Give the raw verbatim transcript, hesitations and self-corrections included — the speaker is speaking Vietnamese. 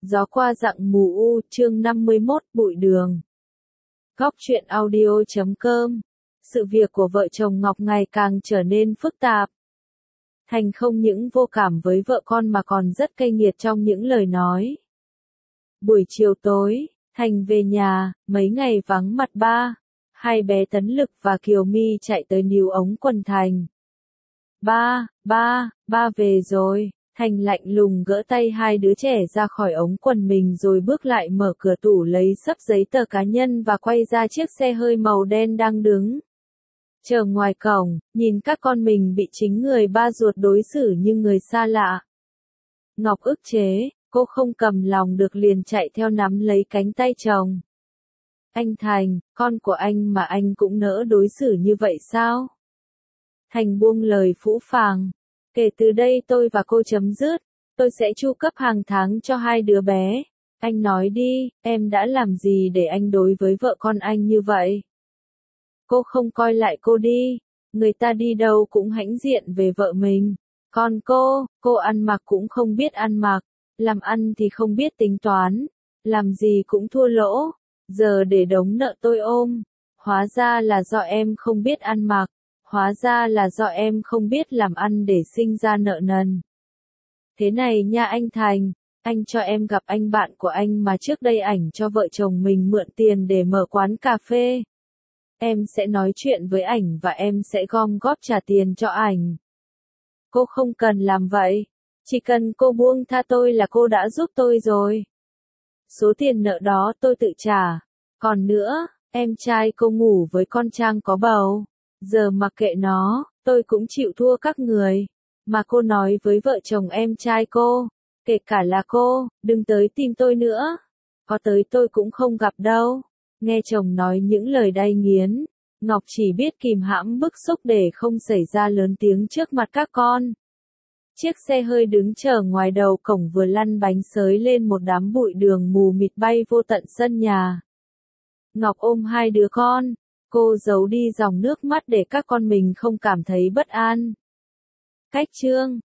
Gió qua dặng mù u, chương năm mươi mốt, bụi đường. Góc truyện audio chấm com. Sự việc của vợ chồng Ngọc ngày càng trở nên phức tạp. Thành không những vô cảm với vợ con mà còn rất cay nghiệt trong những lời nói. Buổi chiều tối, Thành về nhà, mấy ngày vắng mặt ba. Hai bé Tấn Lực và Kiều My chạy tới níu ống quần Thành. Ba, ba, ba về rồi. Thành lạnh lùng gỡ tay hai đứa trẻ ra khỏi ống quần mình rồi bước lại mở cửa tủ lấy xấp giấy tờ cá nhân và quay ra chiếc xe hơi màu đen đang đứng chờ ngoài cổng, nhìn các con mình bị chính người ba ruột đối xử như người xa lạ. Ngọc ức chế, cô không cầm lòng được liền chạy theo nắm lấy cánh tay chồng. Anh Thành, con của anh mà anh cũng nỡ đối xử như vậy sao? Thành buông lời phũ phàng. Kể từ đây tôi và cô chấm dứt, tôi sẽ chu cấp hàng tháng cho hai đứa bé. Anh nói đi, em đã làm gì để anh đối với vợ con anh như vậy? Cô không coi lại cô đi, người ta đi đâu cũng hãnh diện về vợ mình. Còn cô, cô ăn mặc cũng không biết ăn mặc, làm ăn thì không biết tính toán, làm gì cũng thua lỗ, giờ để đống nợ tôi ôm. Hóa ra là do em không biết ăn mặc. Hóa ra là do em không biết làm ăn để sinh ra nợ nần. Thế này nha anh Thành, anh cho em gặp anh bạn của anh mà trước đây ảnh cho vợ chồng mình mượn tiền để mở quán cà phê. Em sẽ nói chuyện với ảnh và em sẽ gom góp trả tiền cho ảnh. Cô không cần làm vậy, chỉ cần cô buông tha tôi là cô đã giúp tôi rồi. Số tiền nợ đó tôi tự trả. Còn nữa, em trai cô ngủ với con Trang có bầu. Giờ mặc kệ nó, tôi cũng chịu thua các người. Mà cô nói với vợ chồng em trai cô, kể cả là cô, đừng tới tìm tôi nữa. Có tới tôi cũng không gặp đâu. Nghe chồng nói những lời đay nghiến, Ngọc chỉ biết kìm hãm bức xúc để không xảy ra lớn tiếng trước mặt các con. Chiếc xe hơi đứng chờ ngoài đầu cổng vừa lăn bánh xới lên một đám bụi đường mù mịt bay vô tận sân nhà. Ngọc ôm hai đứa con. Cô giấu đi dòng nước mắt để các con mình không cảm thấy bất an. Cách chương